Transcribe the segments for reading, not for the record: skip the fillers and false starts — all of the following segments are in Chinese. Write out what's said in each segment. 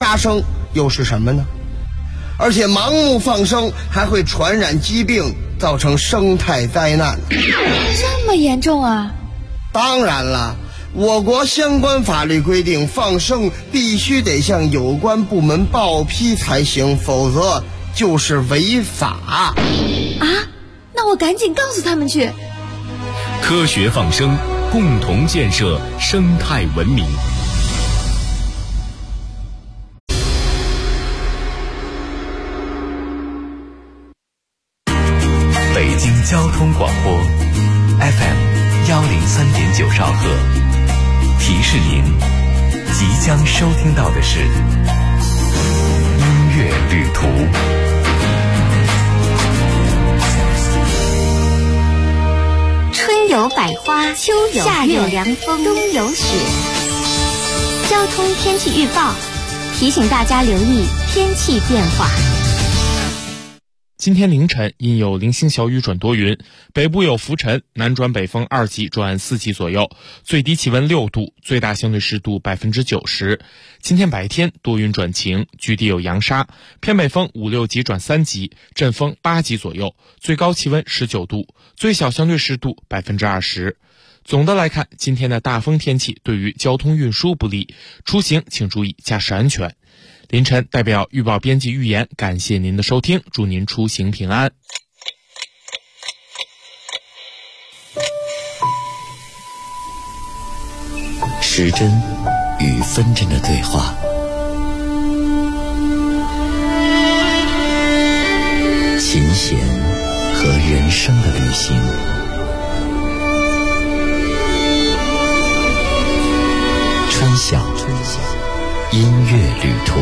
杀生又是什么呢？而且盲目放生还会传染疾病，造成生态灾难。 这么严重啊？ 当然了，我国相关法律规定，放生必须得向有关部门报批才行，否则就是违法。 啊？那我赶紧告诉他们去。 科学放生，共同建设生态文明。北京交通广播 FM103.9兆赫，提示您即将收听到的是音乐旅途。 春有百花，秋有夏有凉风，冬有雪。交通天气预报提醒大家留意天气变化。 今天凌晨因有零星小雨转多云，北部有浮尘，南转北风2级转4级左右，最低气温6度，最大相对湿度90%。今天白天多云转晴，局地有扬沙，偏北风5、6级转3级，阵风8级左右，最高气温19度，最小相对湿度20%。总的来看，今天的大风天气对于交通运输不利，出行请注意驾驶安全。凌晨代表预报编辑预言，感谢您的收听，祝您出行平安。 时针与分针的对话，琴弦和人生的旅行，春晓音乐旅途。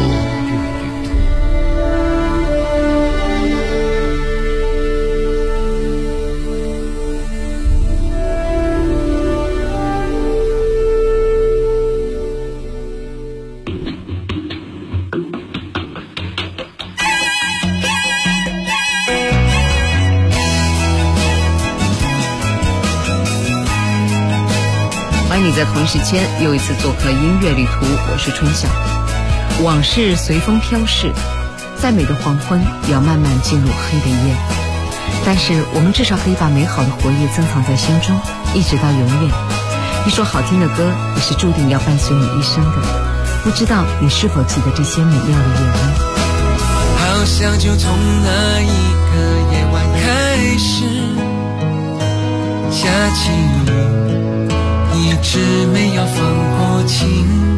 欢迎你在同一时间又一次做客音乐旅途，我是春晓。往事随风飘逝，再美的黄昏也要慢慢进入黑的夜，但是我们至少可以把美好的回忆珍藏在心中，一直到永远。一首好听的歌也是注定要伴随你一生的，不知道你是否记得这些美妙的夜晚？ 好像就从那一个夜晚开始下起雨，一直没有放过情。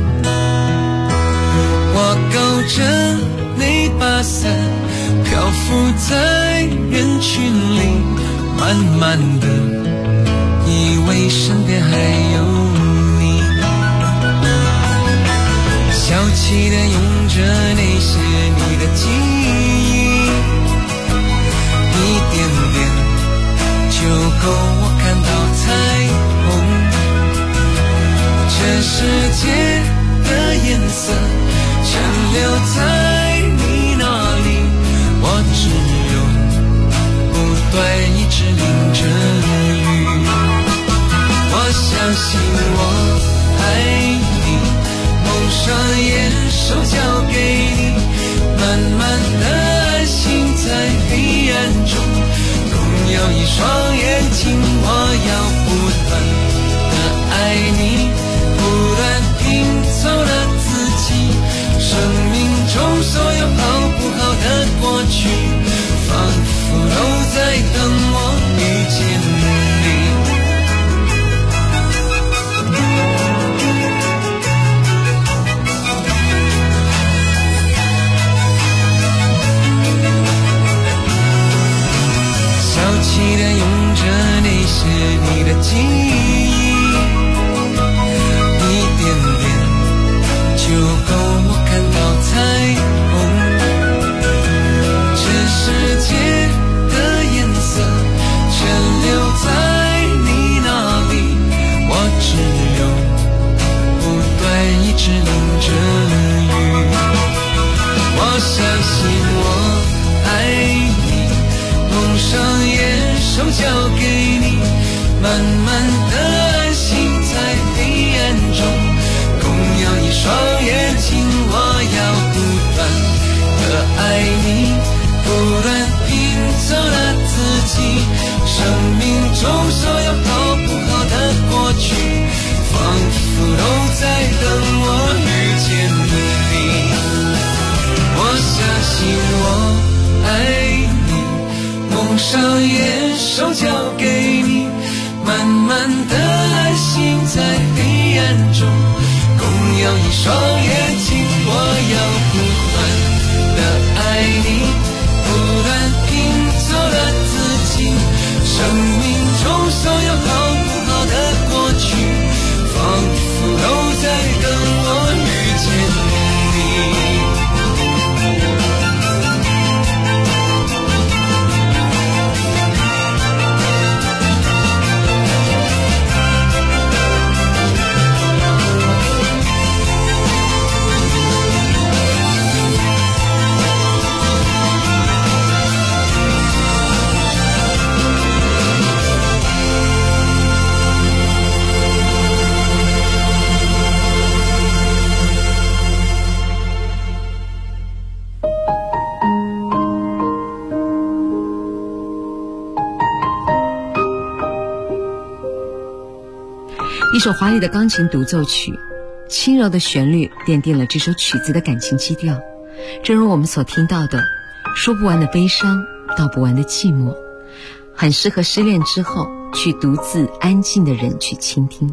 我勾着那把伞，漂浮在人群里，慢慢的以为身边还有你，小气的用着那些你的记忆，一点点就够我看到彩虹。这世界的颜色全留在你那里，我只有不断一直淋着雨。我相信我爱你，蒙上眼手交给你，慢慢的安心在黑暗中，共有一双眼睛。我要不断的爱你，不断拼凑了自己，生命中所有好不好的过去，仿佛都在等我遇见你。小气的用着那些你的记忆，一点点就够我看到彩虹。这世界的颜色全留在你那里，我只有不断一直淋着雨。我相信我爱你，蒙上眼手交给你，慢慢的安心在黑暗中，共有一双眼睛。我要不上也手交给你，慢慢的安心在黑暗中，共有一双眼睛。我要不断的爱你，不断拼凑了自己，生命中所有好不好的过去，仿佛都在等我遇见你。 一首华丽的钢琴独奏曲，轻柔的旋律奠定了这首曲子的感情基调。正如我们所听到的，说不完的悲伤，道不完的寂寞，很适合失恋之后去独自安静的人去倾听。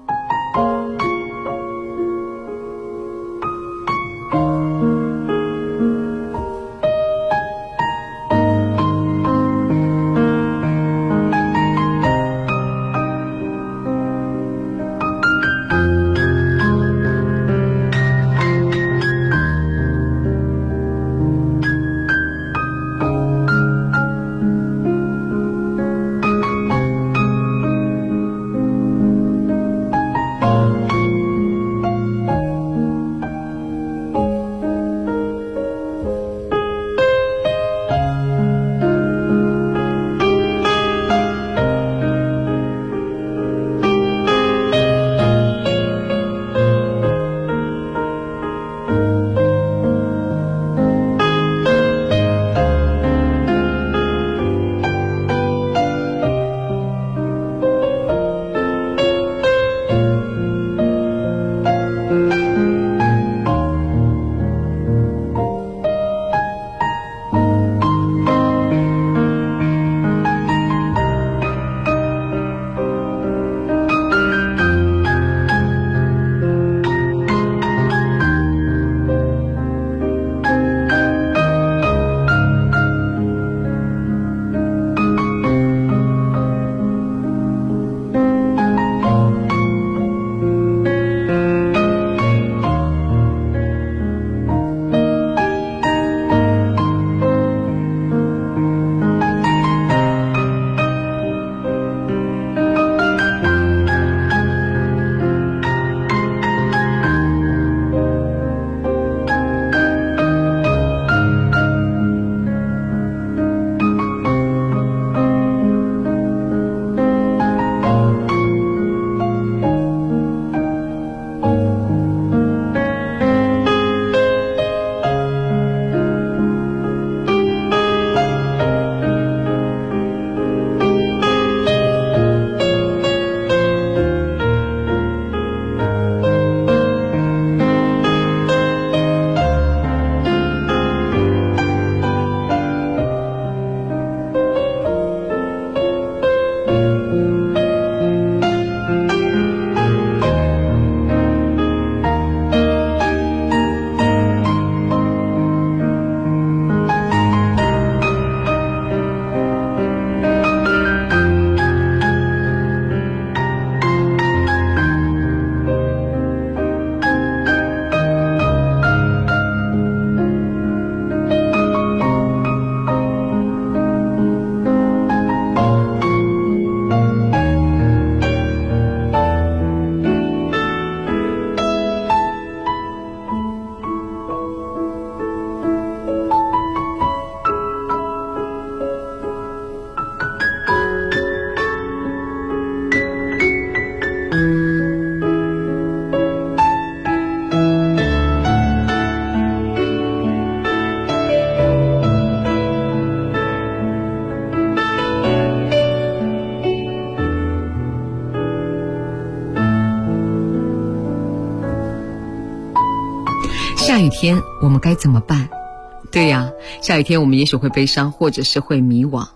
下雨天我们该怎么办？对呀，下雨天我们也许会悲伤，或者是会迷惘。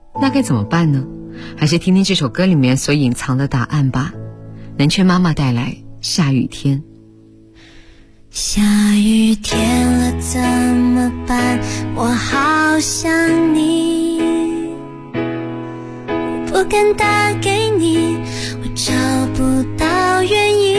那该怎么办呢？还是听听这首歌里面所隐藏的答案吧。南拳妈妈带来下雨天。 下雨天了怎么办？我好想你，不敢打给你，我找不到原因。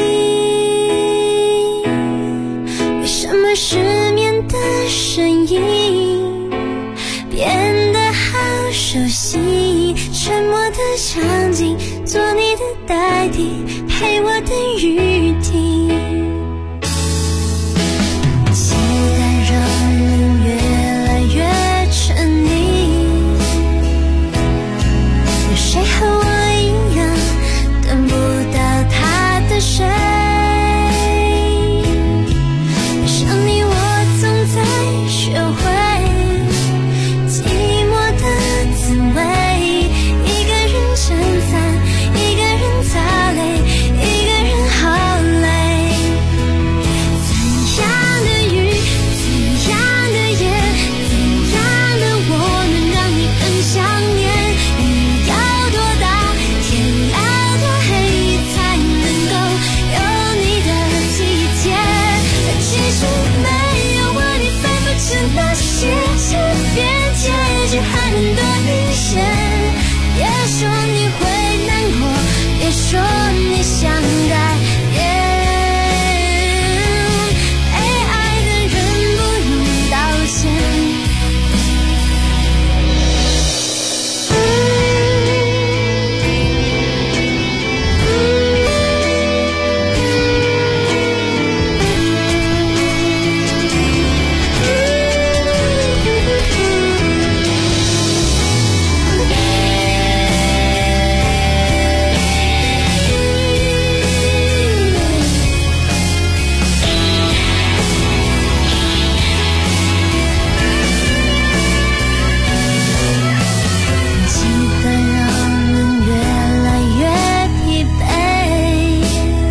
为什么失眠的声音变得好熟悉？沉默的场景，做你的代替，陪我的雨停。期待让人越来越沉溺，有谁和我一样等不到他的谁？爱上你我总在学会寂寞的滋味，一个人撑伞，一个人擦泪，一个人好累。怎样的雨，怎样的夜，怎样的我能让你更想念？雨要多大，天要多黑，才能够有你的体贴？其实没有我你分不清那些是边界，却还能多明显。别说你会难过，别说你想改变，被爱的人不用道歉。记得让人越来越疲惫，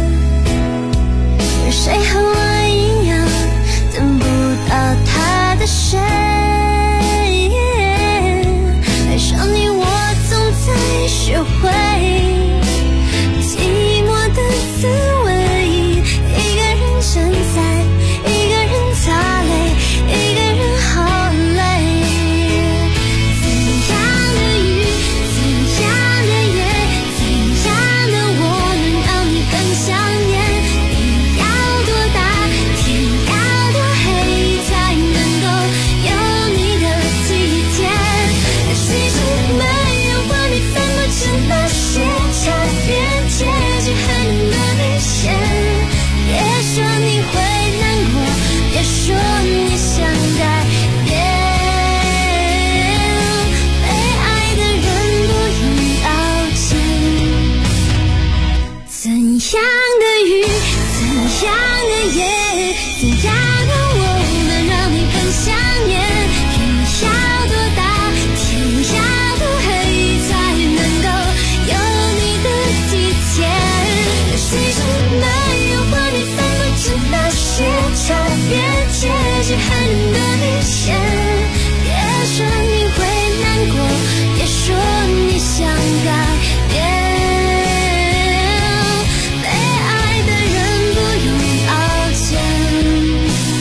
有谁和我一样等不到他的谁？爱上你我总在学会寂寞的滋味，一个人撑伞，一个人擦泪，一个人好累。怎样的雨，怎样的夜，怎样的我能让你更想念？雨要多大，天要多黑，才能够有你的体贴？其实没有我你分不清那些差别，结局还能多明显。别说你会难过，别说你想改变，被爱的人不用道歉。怎样的雨，怎样的夜，怎样的我能让你更想念？雨要多大，天要多黑，才能够有你的体贴？其实没有我你分不清那些差别，结局还能多明显。别说你会难过，别说你想改变，被爱的人不用道歉。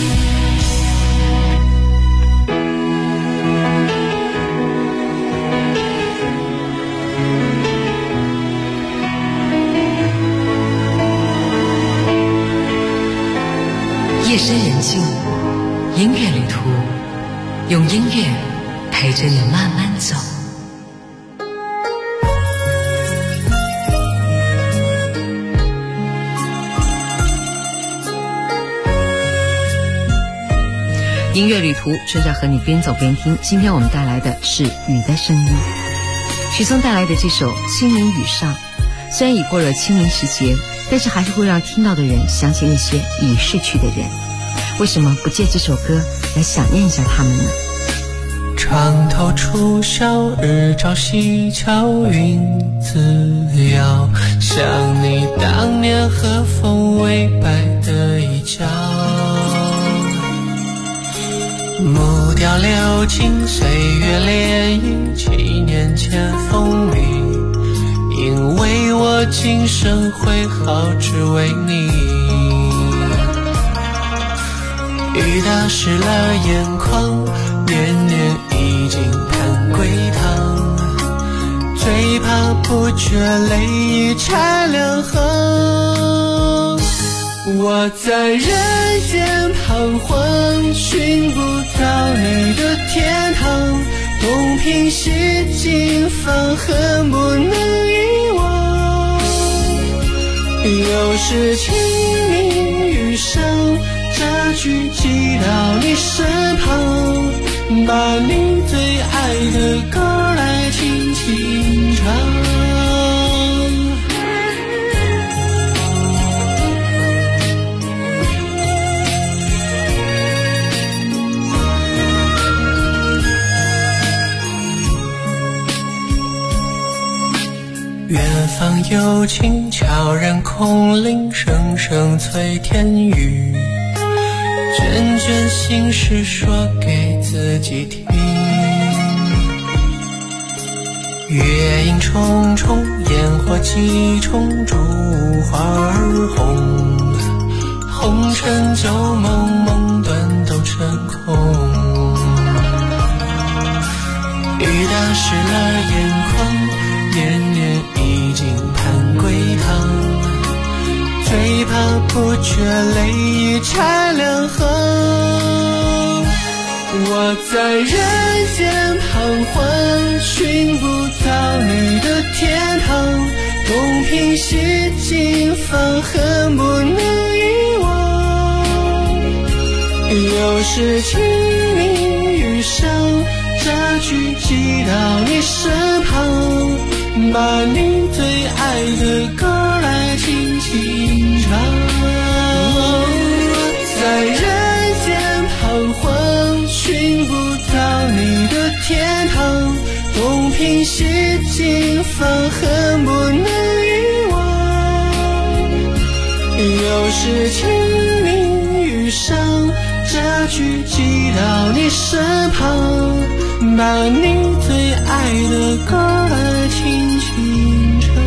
夜深人静，音乐旅途，用音乐陪着你慢慢走。音乐旅途正在和你边走边听。今天我们带来的是雨的声音，许嵩带来的这首《清明雨上》，虽然已过了清明时节，但是还是会让听到的人想起那些已逝去的人。为什么不借这首歌来想念一下他们呢？ 床头初晓，日照西桥，云自遥，想你当年和风微摆的一角。 木雕流金，岁月涟漪，7年前风雨，因为我今生会好，只为你。雨打湿了眼眶，年年已经盼归堂，最怕不觉泪已拆两行。我在人间彷徨，寻不到你的天堂，东拼西凑，放恨不能遗忘。有时清明雨上，这句寄到你身旁，把你最爱的歌来轻轻唱。远方有情悄然空灵，声声催天雨，卷卷心事说给自己听。月影重重，烟火几重，烛花儿红，红尘旧梦，梦断都成空。雨打湿了眼眶，年年已经盼归堂，最怕不觉泪已拆两行。我在人间彷徨，寻不到你的天堂，东拼西凑，放恨不能遗忘。有时清明雨上，这句寄到你身旁，把你最爱的歌来轻轻唱。在人间彷徨，寻不到你的天堂，东拼西凑，放恨不能遗忘。有时清明雨上，这句寄到你身旁，把你最爱的歌来轻轻唱。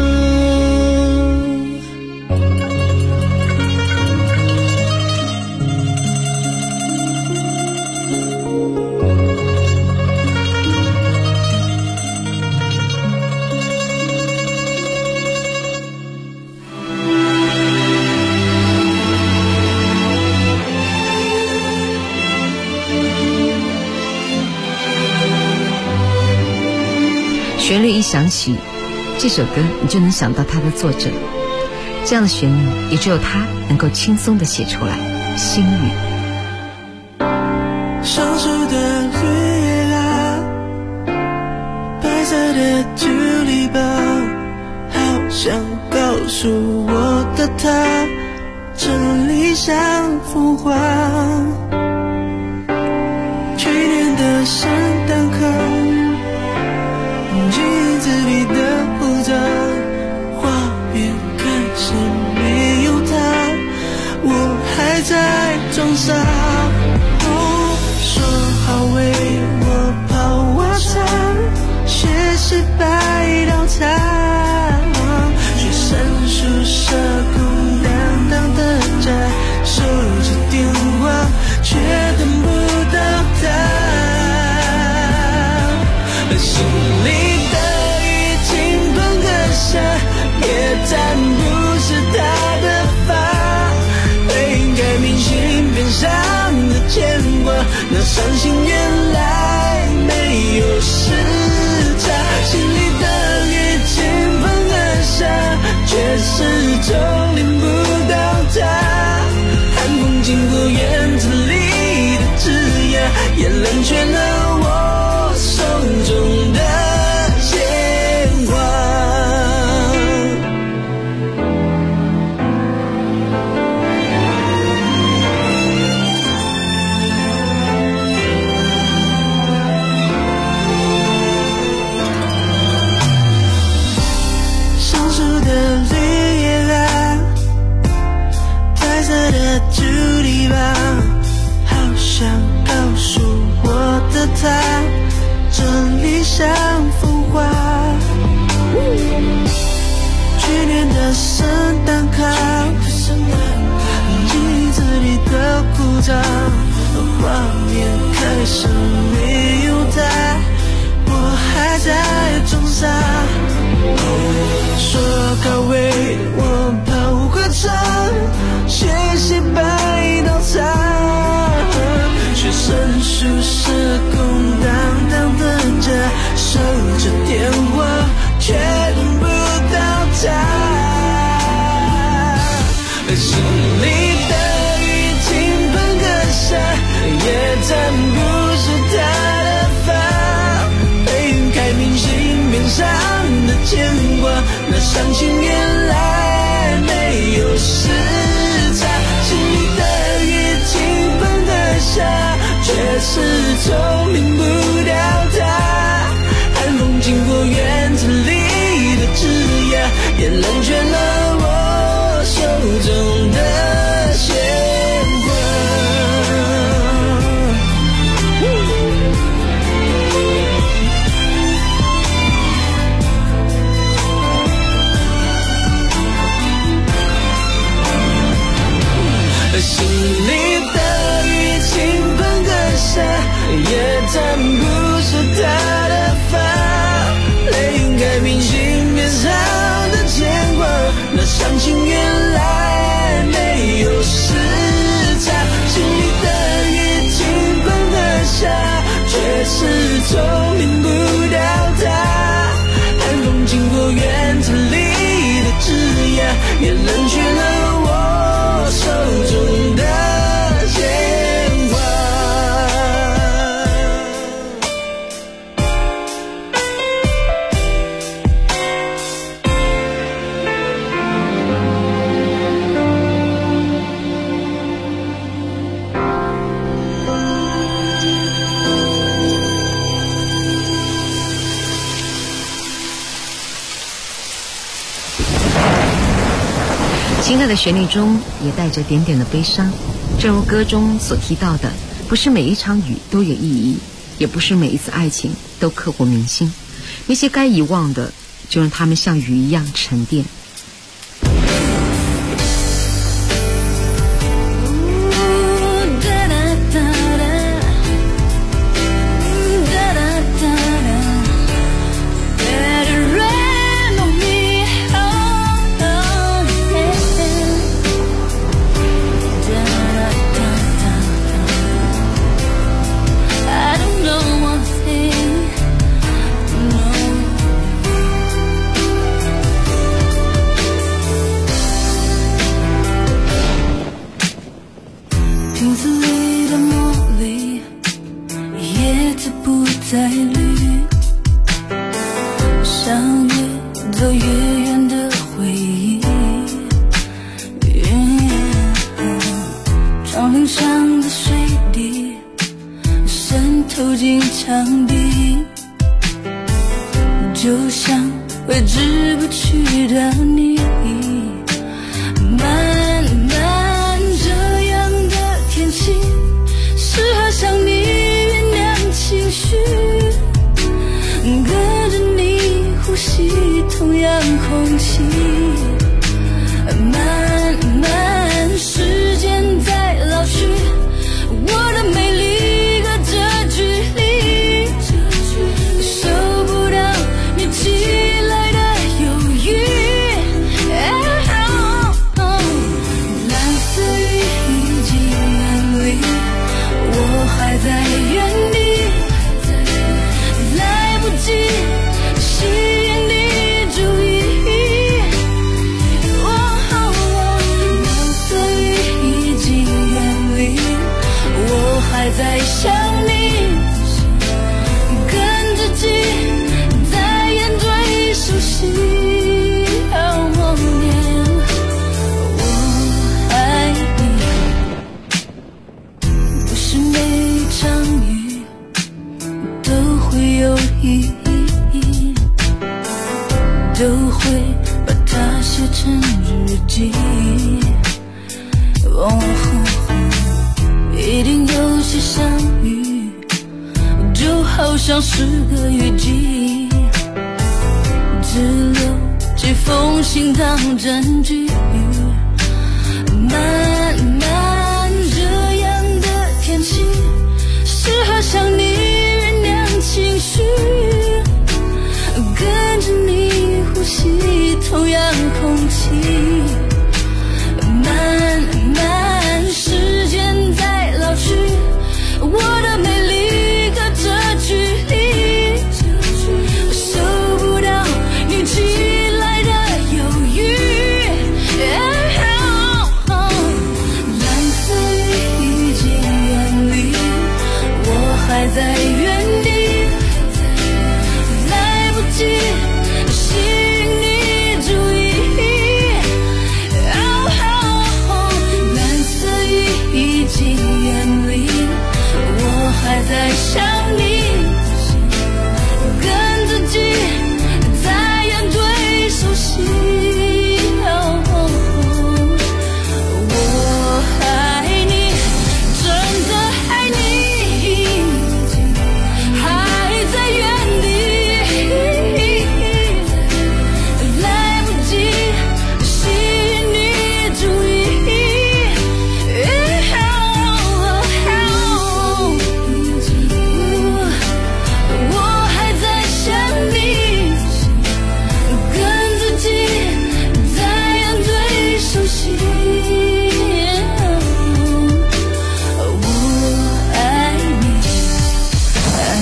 旋律一响起，这首歌你就能想到它的作者。这样的旋律也只有他能够轻松地写出来。心语。 上树的绿叶啊，白色的朱篱笆，好想告诉我的他，这里像童话。去年的圣诞课，镜子里的胡子，花边开始没有他，我还在装傻。说好为我泡晚餐，却是白到他。学生宿舍空荡荡的家，手机电话却等不到他。心里的雨倾盆而下，也沾不是他的发，被改明信片上的牵挂，那伤心原来没有时差。心里的雨倾盆而下，却始终淋不到他。寒风经过院子里的枝桠，也冷却了我手中的鲜花。上树的绿叶啊，白色的朱篱笆，好想告诉张，画面开始没有他，我还在装傻。说好为我跑过场，写写白刀叉，却剩宿舍空荡荡的家，守着电话却等不到他。心里的雨倾盆而下，也沾不是他的发，被云开明信片上的牵挂，那伤心原来没有时差。心里的雨倾盆而下，却始终淋不掉他。寒风经过院子里的枝桠，也冷却了我手中的牵挂。心里的雨倾盆而下，也沾不是他的发，泪晕开明信片上的牵挂，那伤心原来没有时差。心里的雨倾盆而下，却始终淋不掉他。寒风经过院子里的枝桠，也冷却了我手中的牵挂。 情感的旋律中也带着点点的悲伤，正如歌中所提到的，不是每一场雨都有意义，也不是每一次爱情都刻骨铭心，那些该遗忘的，就让它们像雨一样沉淀。 一定有些相遇，就好像是个雨季，只留几封信当证据。慢慢这样的空气，慢慢时间在老去，我的美丽隔着距离，我收不到你寄来的犹豫。蓝色雨已经远离，我还在原地，来不及吸引你注意。蓝色雨已经远离，我还在想你，跟自己在演对手戏。我爱你，真的爱你，还在原地，来不及吸引你注意。我还在想你，跟自己在演对手戏。我爱你，爱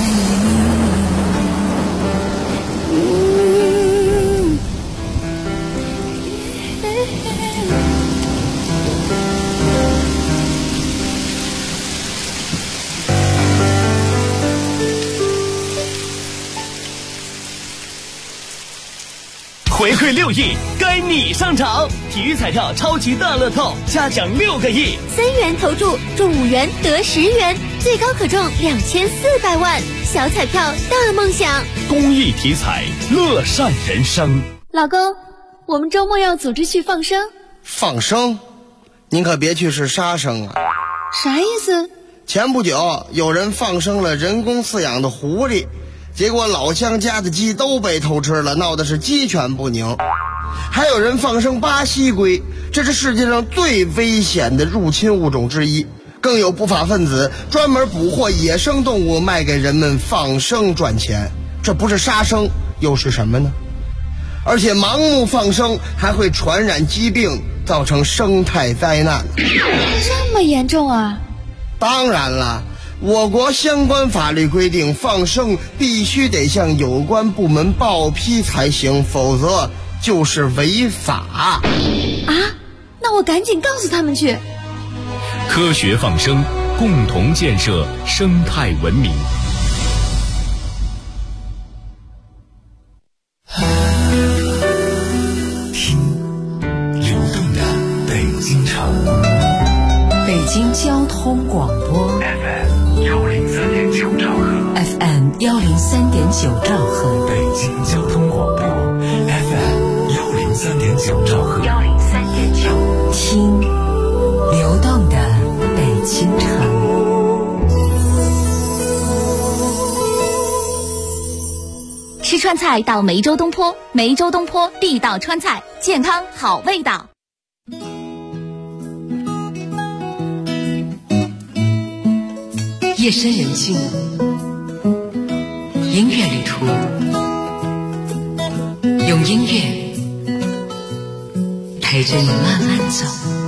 回馈6亿，该你上场！体育彩票超级大乐透，加奖6个亿 ，3元投注中5元得10元，最高可中2400万，小彩票大梦想。 公益体彩，乐善人生。 老公，我们周末要组织去放生。 放生？您可别去是杀生啊！ 啥意思？ 前不久有人放生了人工饲养的狐狸，结果老乡家的鸡都被偷吃了，闹的是鸡犬不宁。还有人放生巴西龟，这是世界上最危险的入侵物种之一。更有不法分子专门捕获野生动物卖给人们放生赚钱，这不是杀生又是什么呢？而且盲目放生还会传染疾病，造成生态灾难。 这么严重啊？ 当然了，我国相关法律规定，放生必须得向有关部门报批才行，否则就是违法。 啊？那我赶紧告诉他们去。 科学放生，共同建设生态文明。听流动的北京城， 北京交通广播 FM 103.9兆赫 FM 103.9兆赫， 北京交通广播 FM 103.9兆赫 103.9，听流动的北京城。 吃川菜到梅州东坡，梅州东坡地道川菜，健康好味道。 夜深人静，音乐旅途，用音乐陪着你慢慢走。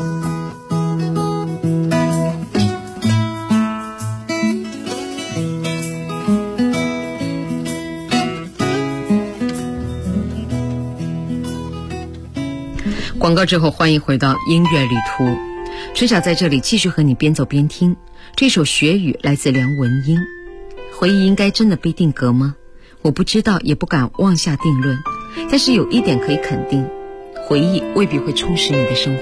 广告之后，欢迎回到音乐旅途。春晓在这里继续和你边走边听。这首《雪雨》来自梁文音。回忆应该真的被定格吗？我不知道，也不敢妄下定论。但是有一点可以肯定，回忆未必会充实你的生活。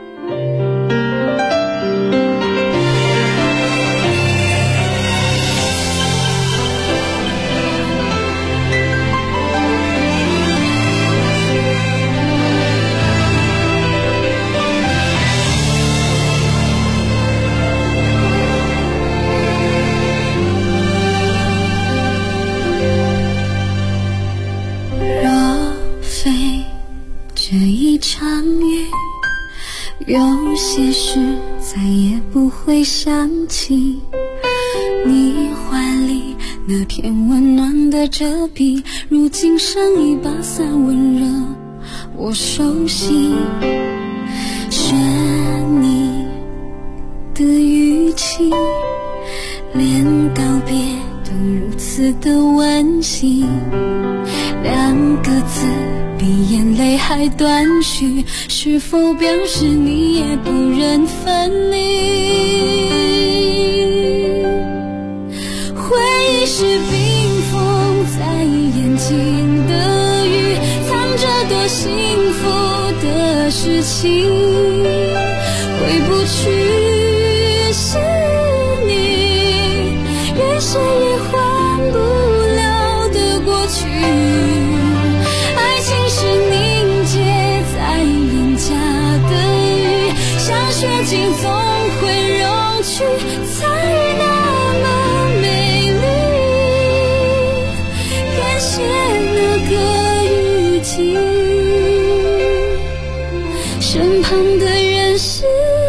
有些事再也不会想起，你怀里那片温暖的遮蔽，如今剩一把伞温热我熟悉，选你的语气，连告别都如此的温馨，两个字比眼泪还断续，是否表示你也不忍分离？回忆是冰封在眼睛的雨，藏着多幸福的事情，回不去是你，越是也换不了的过去。爱情是凝结在脸颊的雨，像雪景总会融去，才那么美丽。感谢那个雨季，身旁的人是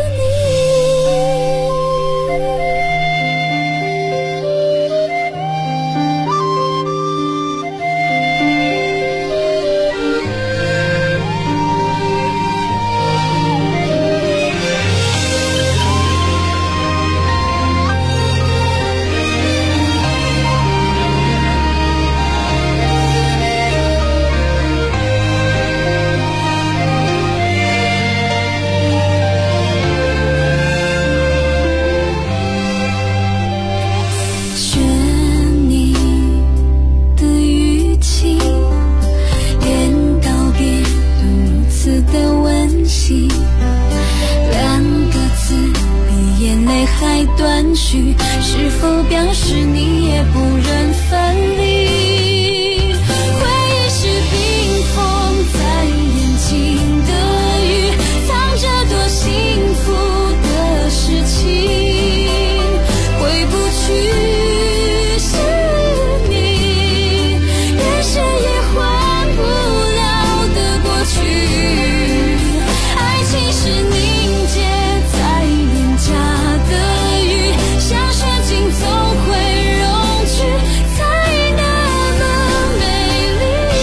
还断续，是否表示你也不忍分离？回忆是冰封在眼睛的雨，藏着多幸福的事情，回不去是你，越是也换不了的过去。爱情是凝结在脸颊的雨，像雪景总会融去，才那么美丽。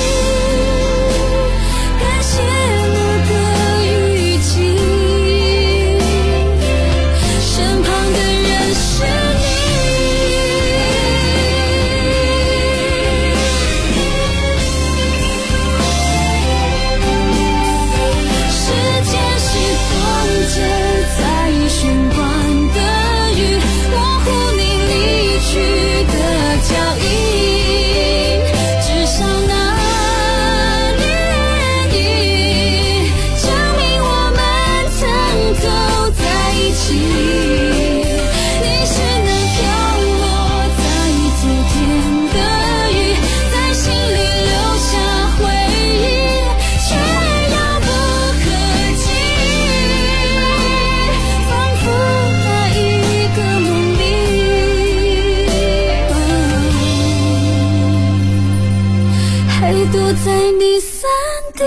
感谢那个雨季，身旁的人是时间是冻结在玄关的雨，模糊你离去的脚印，至少那涟漪证明我们曾走在一起。你是那飘落在昨天的雨，在心里留下回忆，却遥不可及，仿佛那一个梦里，还躲在你伞底。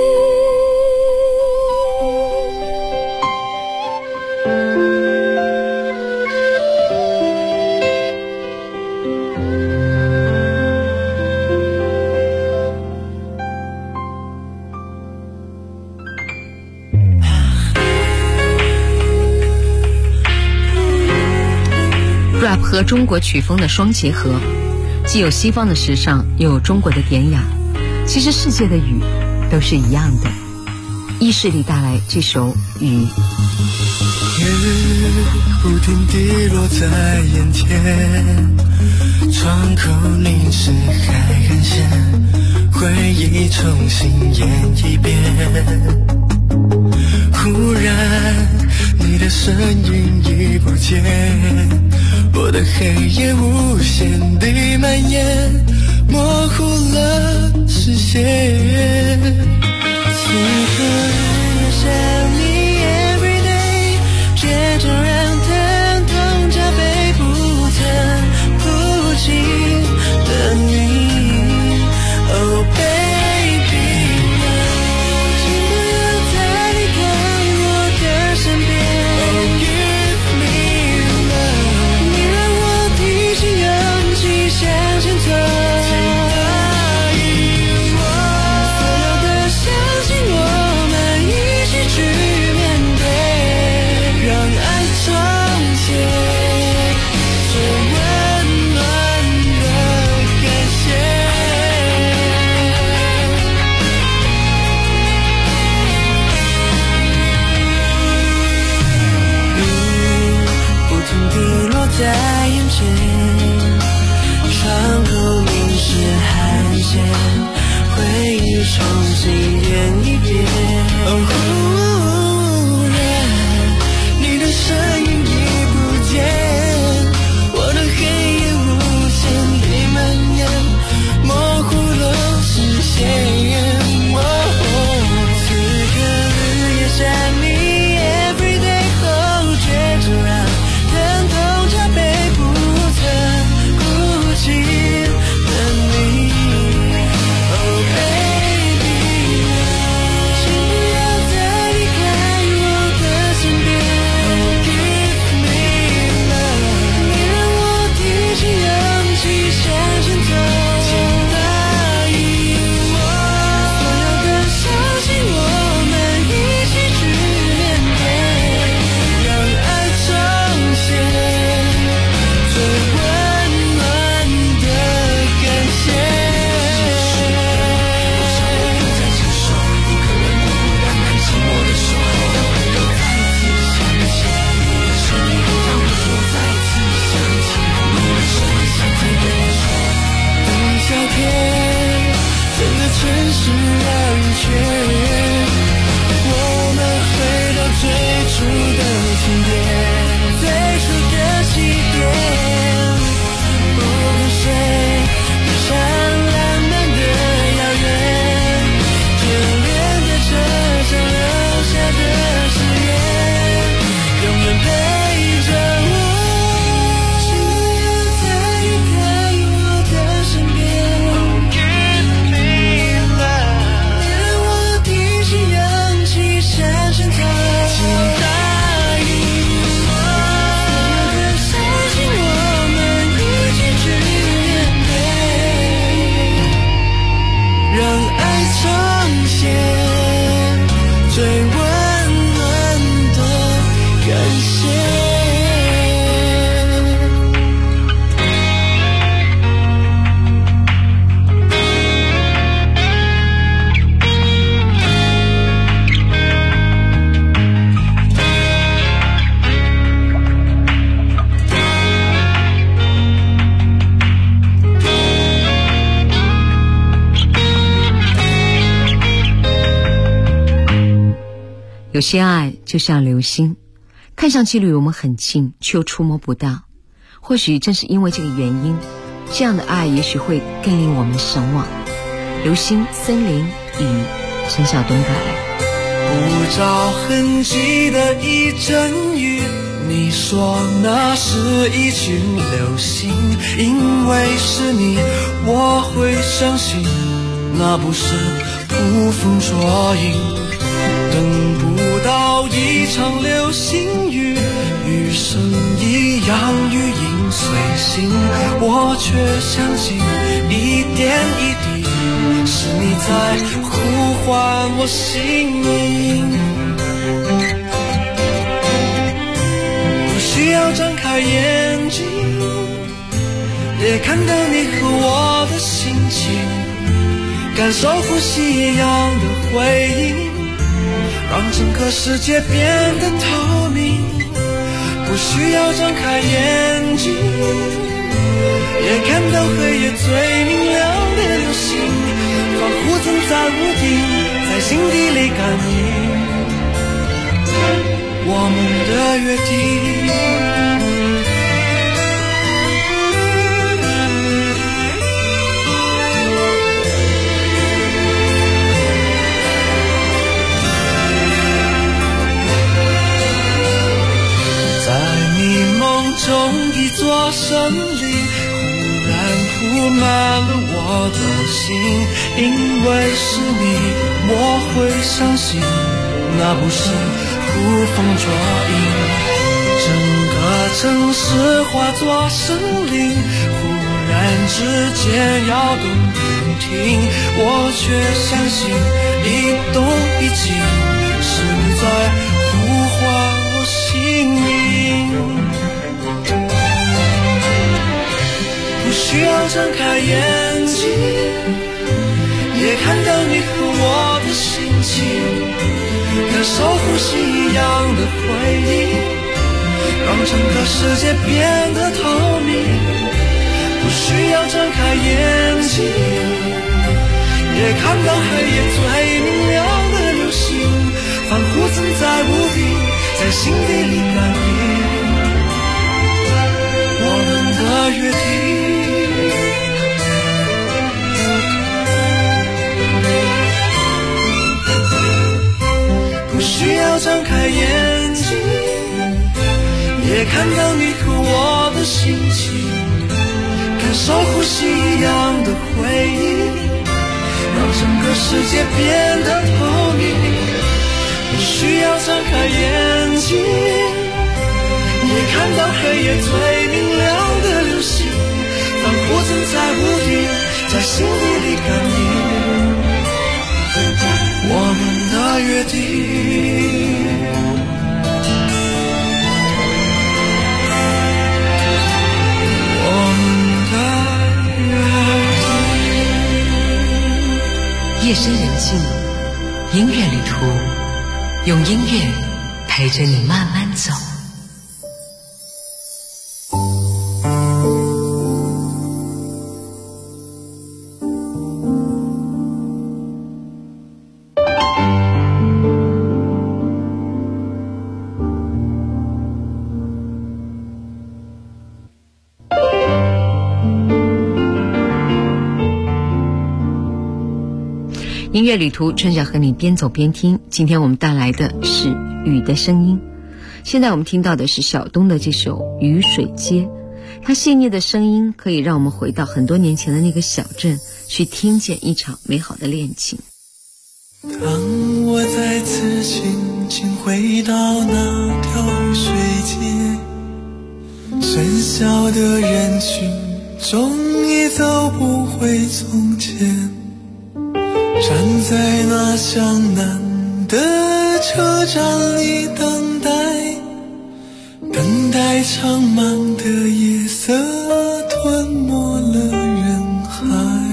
rap 和中国曲风的双结合，既有西方的时尚，又有中国的典雅。其实世界的雨都是一样的。伊势力带来这首《雨》。 雨不停地落在眼前，窗口凝视海岸线，回忆重新演一遍。忽然你的身影已不见，我的黑夜无限地蔓延，模糊了视线。此刻也想你 everyday， 却突然疼痛加倍不曾不尽的你。Oh baby， 请不要再离开我的身边。Oh give me love， 你让我提起勇气向前走。请答应我，所有的相信我。 些爱就像流星，看上去离我们很近，却又触摸不到。或许正是因为这个原因，这样的爱也许会更令我们神往。流星、森林、雨，陈晓东带来。 不着痕迹的一阵雨，你说那是一群流星，因为是你，我会相信那不是捕风捉影。等不到一场流星雨，余生一样雨影随形，我却相信一点一滴是你在呼唤我姓名。不需要张开眼睛，也看到你和我的心情，感受呼吸一样的回应，让整个世界变得透明。不需要张开眼睛，也看到黑夜最明亮的流星，仿佛曾在屋顶，在心底里感应我们的约定。中一座森林忽然铺满了我的心，因为是你，我会相信那不是捕风捉影。整个城市化作森林，忽然之间摇动不停，我却相信一动一静是你在呼唤我姓名。不需要张开眼睛，也看到你和我的心情，感受呼吸一样的回应，让整个世界变得透明。不需要张开眼睛，也看到黑夜最明亮的流星，仿佛曾在屋顶，在心底里感应我们的约定。不需要张开眼睛，也看到你和我的心情，感受呼吸一样的回应，让整个世界变得透明。不需要张开眼睛，也看到黑夜最明亮的流星，仿佛曾在屋顶，在心底里感应我们的约定。 夜深人静，音乐旅途，用音乐陪着你慢慢走。音乐旅途，春晓和你边走边听。今天我们带来的是雨的声音。现在我们听到的是小东的这首《雨水街》，它细腻的声音可以让我们回到很多年前的那个小镇，去听见一场美好的恋情。 当我再次轻轻回到那条雨水街，喧嚣的人群中已走不回从前，站在那向南的车站里等待长满的夜色吞没了人海。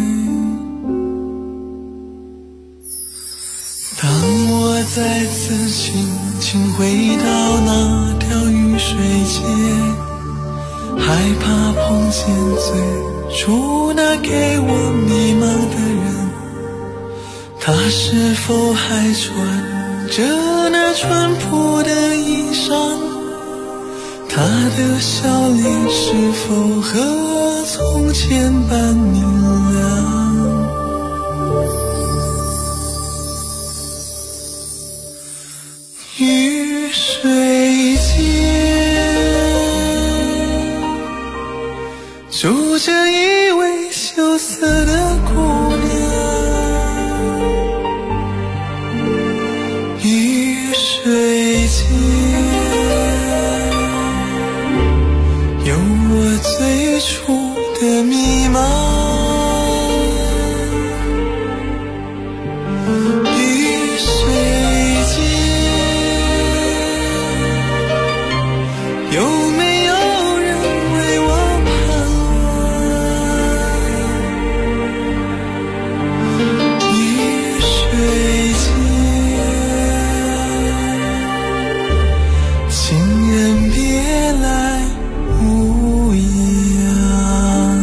当我再次轻轻回到那条雨水街，害怕碰见最初那给我迷茫的人，他是否还穿着那淳朴的衣裳，他的笑脸是否和从前般明亮？雨水间住着一位羞涩的姑娘，雨水间有我最初的迷茫，雨水间有没有人为我盼望？雨水间，情人别来无恙。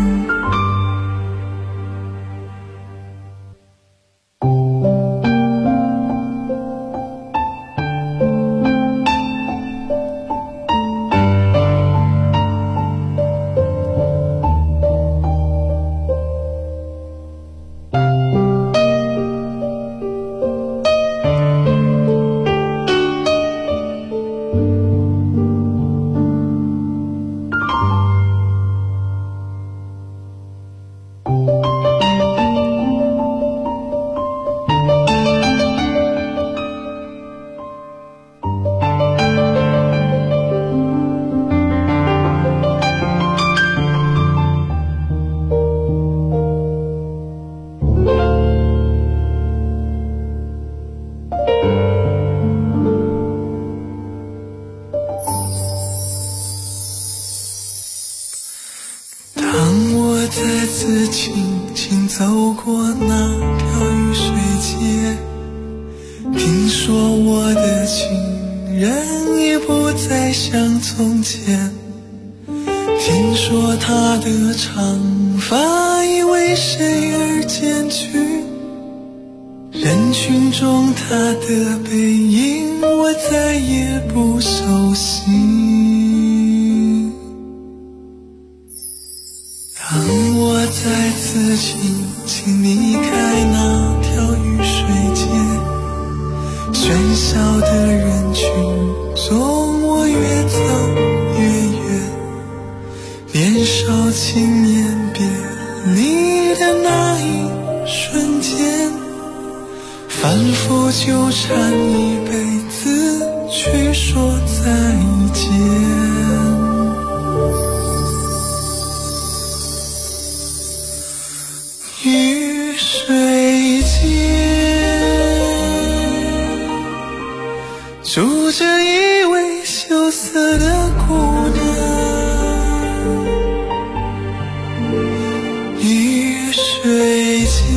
当我再次轻轻走过那条雨水街，听说我的情人已不再像从前，听说他的长发已为谁而剪去，人群中他的背影我再也不熟悉。当我再次轻轻离开那条雨水街，喧嚣的人群中我越走越远，年少轻言别离的那一瞬间，反复纠缠一辈子去说再见。雨水间住着一位羞涩的姑娘，雨水间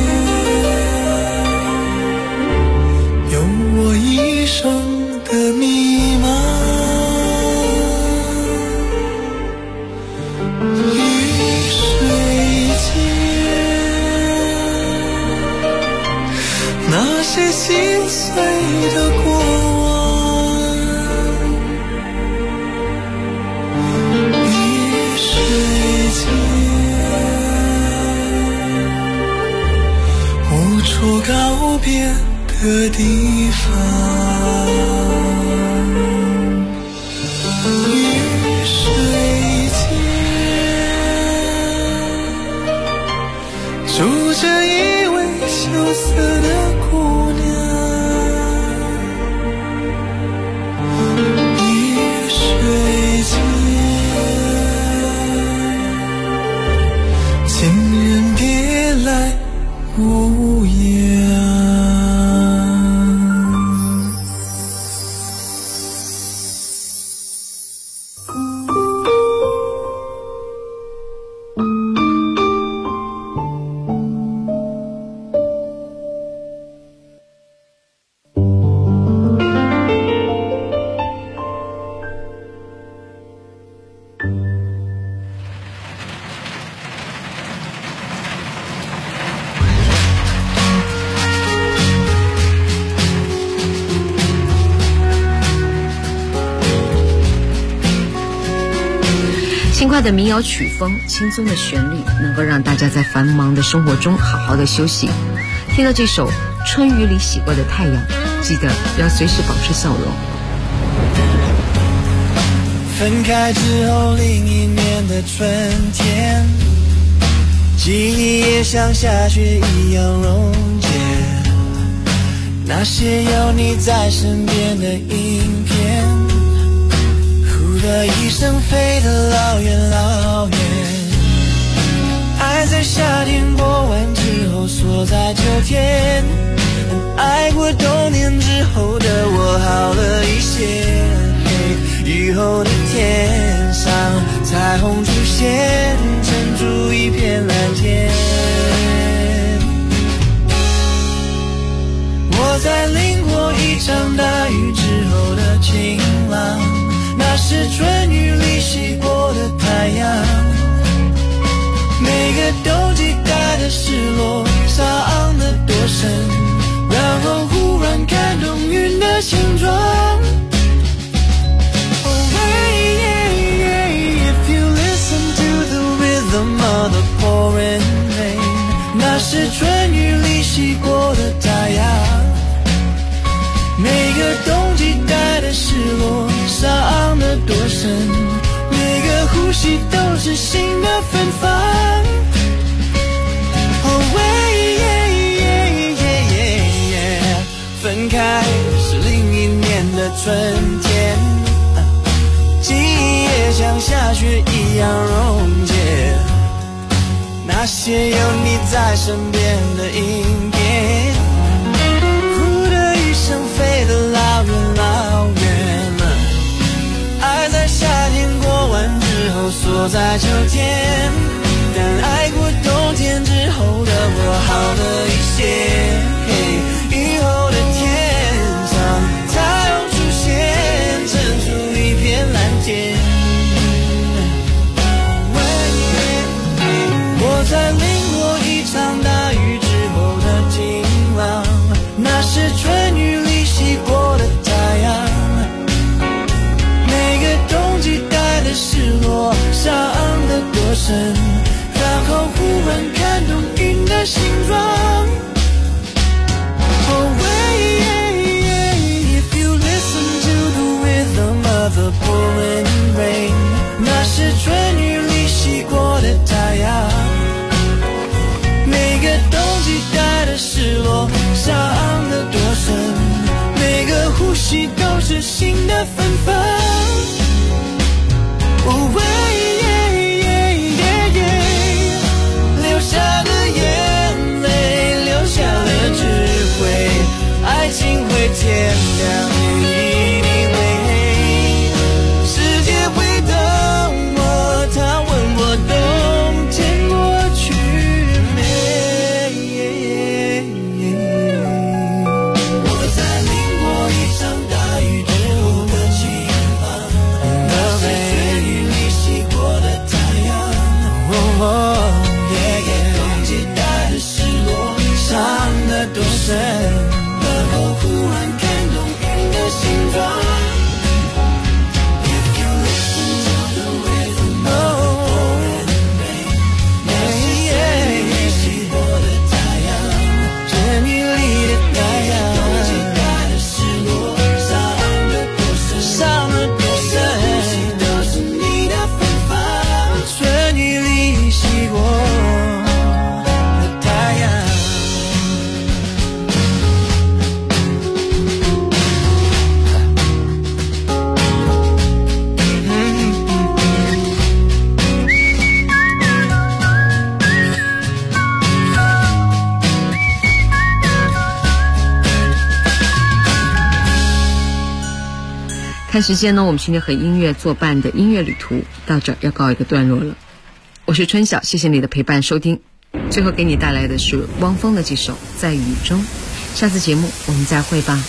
有我一生的迷茫，雨水间那些心碎的过往，雨水间无处告别的地方，雨水间住着一位羞涩的姑娘，雨水间情人别来无恙。 快的民谣曲风，轻松的旋律，能够让大家在繁忙的生活中好好的休息。听到这首春雨里洗过的太阳，记得要随时保持笑容。 分开之后另一年的春天，记忆也像下雪一样溶解，那些有你在身边的影片，呼的一声飞得老远老远，爱在夏天过完之后锁在秋天，爱过冬年之后的我好了一些，雨后的天上彩虹出现，撑出一片蓝天。我在淋过一场大雨之后的晴朗，那是春雨里洗过的太阳，每个冬季带的失落伤得多深，然后忽然看懂云的形状。The pouring rain， 那是春雨里洗过的太阳，每个冬季带的失落伤得多深，每个呼吸都是新的芬芳。分开是另一年的春天，记忆也像下雪一样溶解，那些有你在身边的影片，呼的一声飞得老远老远，爱在夏天过完之后锁在秋天，但爱过冬天之后的我好了一些，雨后的天上太阳出现，撑出一片蓝天。我在淋过一场大雨之后的晴朗，那是春雨里洗过的太阳，每个冬季带的失落伤得多深，然后忽然看懂云的形状。If you listen to the rhythm of the pouring rain， 那是春雨里洗过的太阳，每个冬季带的失落伤得多深，每个呼吸都是新的芬芳。流下的眼泪留下了智慧，爱情会天亮也一定会黑，世界会等我，他问我冬天过去冬季带的失落伤得多深，然后忽然看懂云的形状。If you listen to the rhythm of the pouring rain， 那是春雨里洗过的太阳，春雨里的太阳，冬季带的失落伤得多深，伤得多深，呼吸都是你的芬芳，春雨里洗过的太阳。 看时间呢，我们今天和音乐作伴的音乐旅途到这儿要告一个段落了。我是春晓，谢谢你的陪伴收听。最后给你带来的是汪峰的这首《在雨中》。下次节目我们再会吧。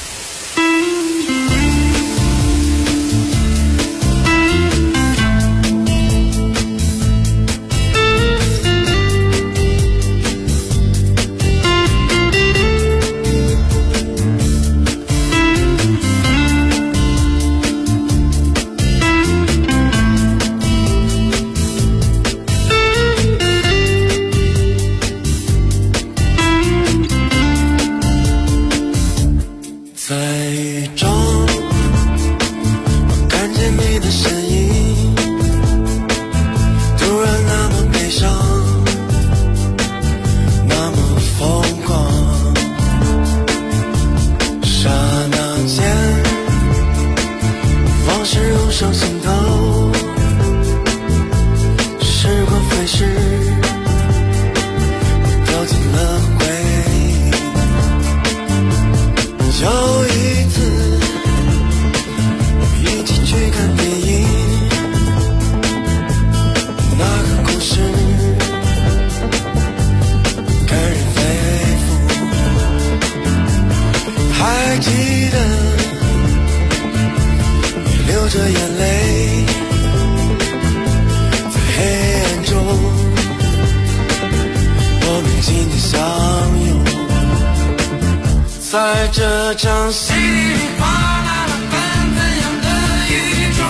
在这场稀里哗啦啦纷纷扬的雨中，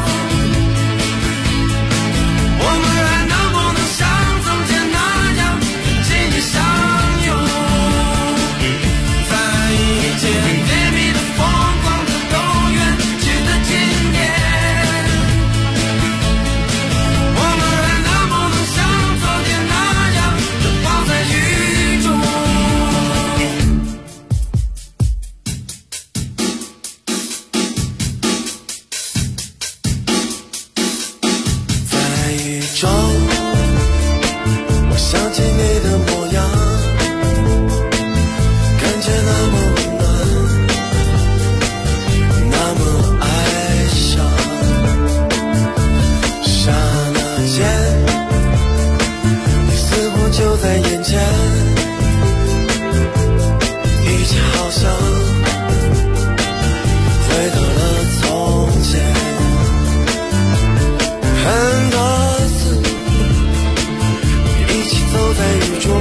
我们还能不能像从前那样紧紧相拥，在一间甜蜜的疯狂的都远去的经典，我们还能不能像昨天那样奔跑在雨中，在雨中我想起你的模样，感觉那么温暖，那么哀伤，刹那间你似乎就在眼前，一切好像回到了从前，很多次一起走在雨中，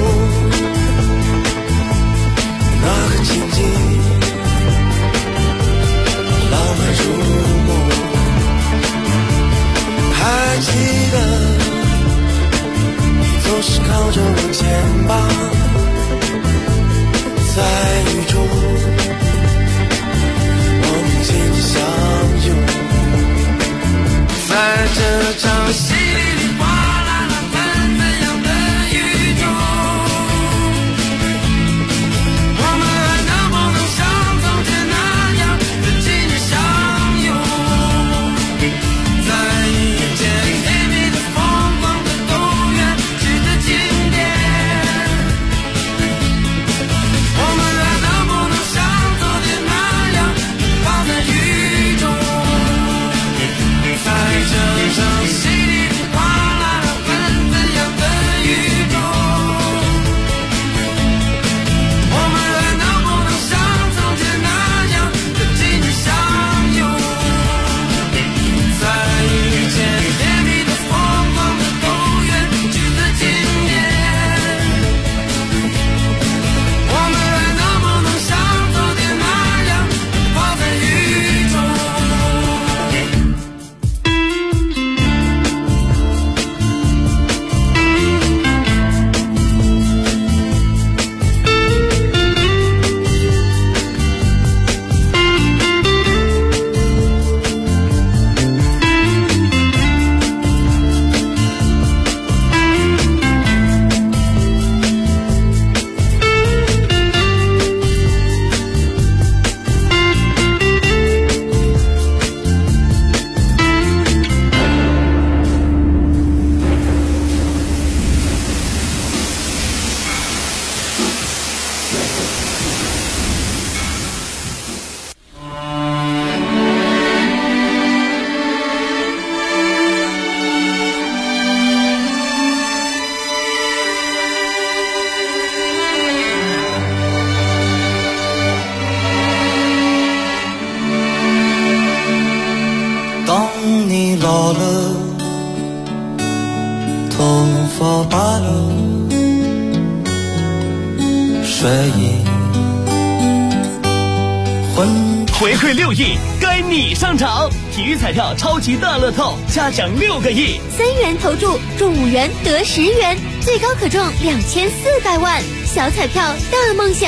那个情景浪漫如梦，还记得你总是靠着我肩膀，在雨中我们紧紧相拥，在这场稀里哗啦啦纷纷扬的雨中，我们还能不能像从前那样紧紧相拥，在一间甜蜜的疯狂的都远去的经典，我们还能不能像昨天那样跑在雨中，在这场稀里哗啦啦纷纷扬的雨中，我们还能不能像从前那样紧紧相拥，在一间甜蜜的疯狂的都远去的经典，我们还能不能像昨天那样跑在雨中。当你老了，头发白了，睡意昏。 回馈6亿，该你上场！体育彩票超级大乐透，嘉奖6个亿 ，3元投注中5元得10元，最高可中2400万。小彩票大梦想。